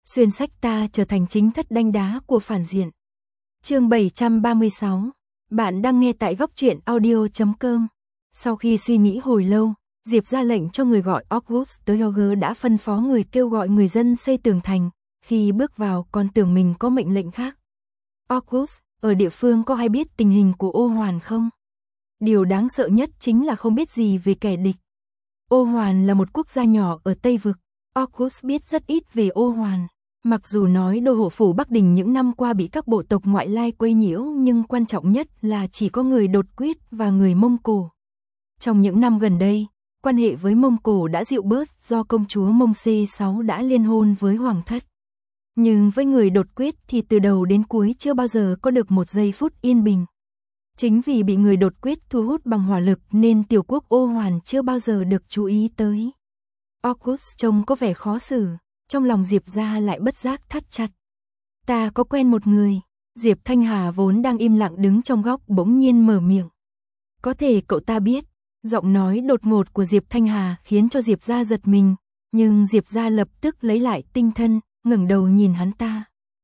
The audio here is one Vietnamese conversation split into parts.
xuyên sách ta trở thành chính thất đanh đá của phản diện. Chương 736. Bạn đang nghe tại góc truyện audio.com. Sau khi suy nghĩ hồi lâu, Diệp ra lệnh cho người gọi August tới Roger đã phân phó người kêu gọi người dân xây tường thành. Khi bước vào còn tưởng mình có mệnh lệnh khác. August, ở địa phương có ai biết tình hình của Ô Hoàn không? Điều đáng sợ nhất chính là không biết gì về kẻ địch. Ô Hoàn là một quốc gia nhỏ ở Tây Vực. August biết rất ít về Ô Hoàn. Mặc dù nói đô hộ phủ Bắc Đình những năm qua bị các bộ tộc ngoại lai quấy nhiễu, nhưng quan trọng nhất là chỉ có người Đột Quyết và người Mông Cổ. Trong những năm gần đây, quan hệ với Mông Cổ đã dịu bớt do công chúa Mông C6 đã liên hôn với Hoàng thất. Nhưng với người Đột Quyết thì từ đầu đến cuối chưa bao giờ có được một giây phút yên bình. Chính vì bị người Đột Quyết thu hút bằng hỏa lực nên tiểu quốc Ô Hoàn chưa bao giờ được chú ý tới. August trông có vẻ khó xử, trong lòng Diệp ra lại bất giác thắt chặt. Ta có quen một người. Diệp Thanh Hà vốn đang im lặng đứng trong góc bỗng nhiên mở miệng. Có thể cậu ta biết. Giọng nói đột ngột của Diệp Thanh Hà khiến cho Diệp ra giật mình, nhưng Diệp ra lập tức lấy lại tinh thần, ngẩng đầu nhìn hắn ta.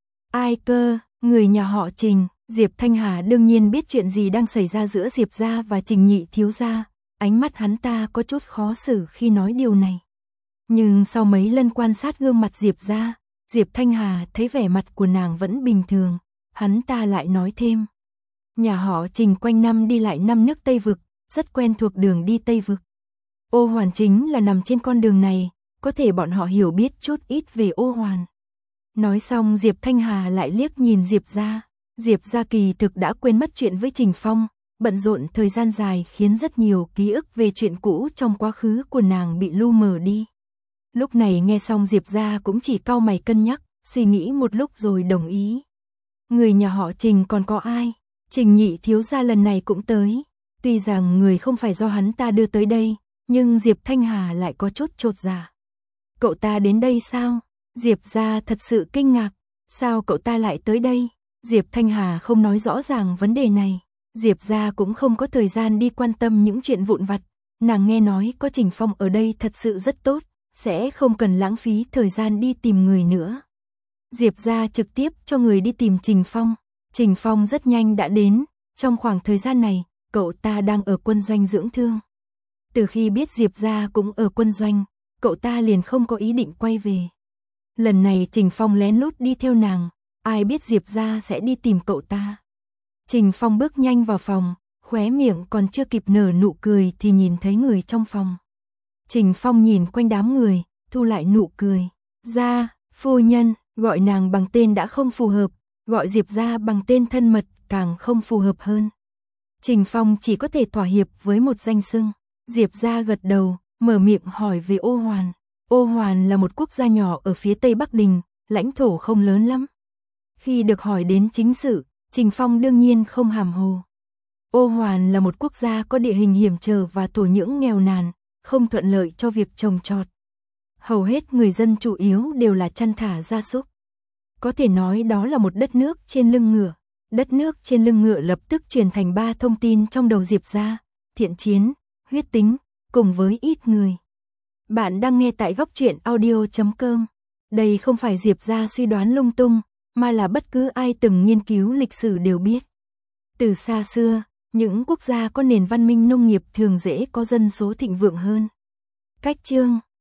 Ai cơ? Người nhà họ Trình. Diệp Thanh Hà đương nhiên biết chuyện gì đang xảy ra giữa Diệp gia và Trình nhị thiếu gia. Ánh mắt hắn ta có chút khó xử khi nói điều này. Nhưng sau mấy lần quan sát gương mặt Diệp gia, Diệp Thanh Hà thấy vẻ mặt của nàng vẫn bình thường. Hắn ta lại nói thêm. Nhà họ Trình quanh năm đi lại năm nước Tây Vực, rất quen thuộc đường đi Tây Vực. Ô Hoàn chính là nằm trên con đường này, có thể bọn họ hiểu biết chút ít về Ô Hoàn. Nói xong Diệp Thanh Hà lại liếc nhìn Diệp gia. Diệp gia kỳ thực đã quên mất chuyện với Trình Phong, bận rộn thời gian dài khiến rất nhiều ký ức về chuyện cũ trong quá khứ của nàng bị lu mờ đi. Lúc này nghe xong Diệp gia cũng chỉ cau mày cân nhắc, suy nghĩ một lúc rồi đồng ý. Người nhà họ Trình còn có ai? Trình nhị thiếu gia lần này cũng tới. Tuy rằng người không phải do hắn ta đưa tới đây, nhưng Diệp Thanh Hà lại có chút chột dạ. Cậu ta đến đây sao? Diệp gia thật sự kinh ngạc. Sao cậu ta lại tới đây? Diệp Thanh Hà không nói rõ ràng vấn đề này. Diệp gia cũng không có thời gian đi quan tâm những chuyện vụn vặt. Nàng nghe nói có Trình Phong ở đây thật sự rất tốt, sẽ không cần lãng phí thời gian đi tìm người nữa. Diệp gia trực tiếp cho người đi tìm Trình Phong. Trình Phong rất nhanh đã đến. Trong khoảng thời gian này, cậu ta đang ở quân doanh dưỡng thương. Từ khi biết Diệp gia cũng ở quân doanh, cậu ta liền không có ý định quay về. Lần này Trình Phong lén lút đi theo nàng, ai biết Diệp gia sẽ đi tìm cậu ta. Trình Phong bước nhanh vào phòng, khóe miệng còn chưa kịp nở nụ cười thì nhìn thấy người trong phòng. Trình Phong nhìn quanh đám người, thu lại nụ cười. Gia, phu nhân, gọi nàng bằng tên đã không phù hợp, gọi Diệp gia bằng tên thân mật càng không phù hợp hơn. Trình Phong chỉ có thể thỏa hiệp với một danh xưng. Diệp gia gật đầu, mở miệng hỏi về Ô Hoàn. Ô Hoàn là một quốc gia nhỏ ở phía Tây Bắc Đình, lãnh thổ không lớn lắm. Khi được hỏi đến chính sự, Trình Phong đương nhiên không hàm hồ. Ô Hoàn là một quốc gia có địa hình hiểm trở và thổ nhưỡng nghèo nàn, không thuận lợi cho việc trồng trọt. Hầu hết người dân chủ yếu đều là chăn thả gia súc. Có thể nói đó là một đất nước trên lưng ngựa. Đất nước trên lưng ngựa lập tức truyền thành 3 thông tin trong đầu Diệp gia: thiện chiến, huyết tính, cùng với ít người. Bạn đang nghe tại góc truyện audio.com. Đây không phải Diệp gia suy đoán lung tung, mà là bất cứ ai từng nghiên cứu lịch sử đều biết. Từ xa xưa, những quốc gia có nền văn minh nông nghiệp thường dễ có dân số thịnh vượng hơn. Cách chương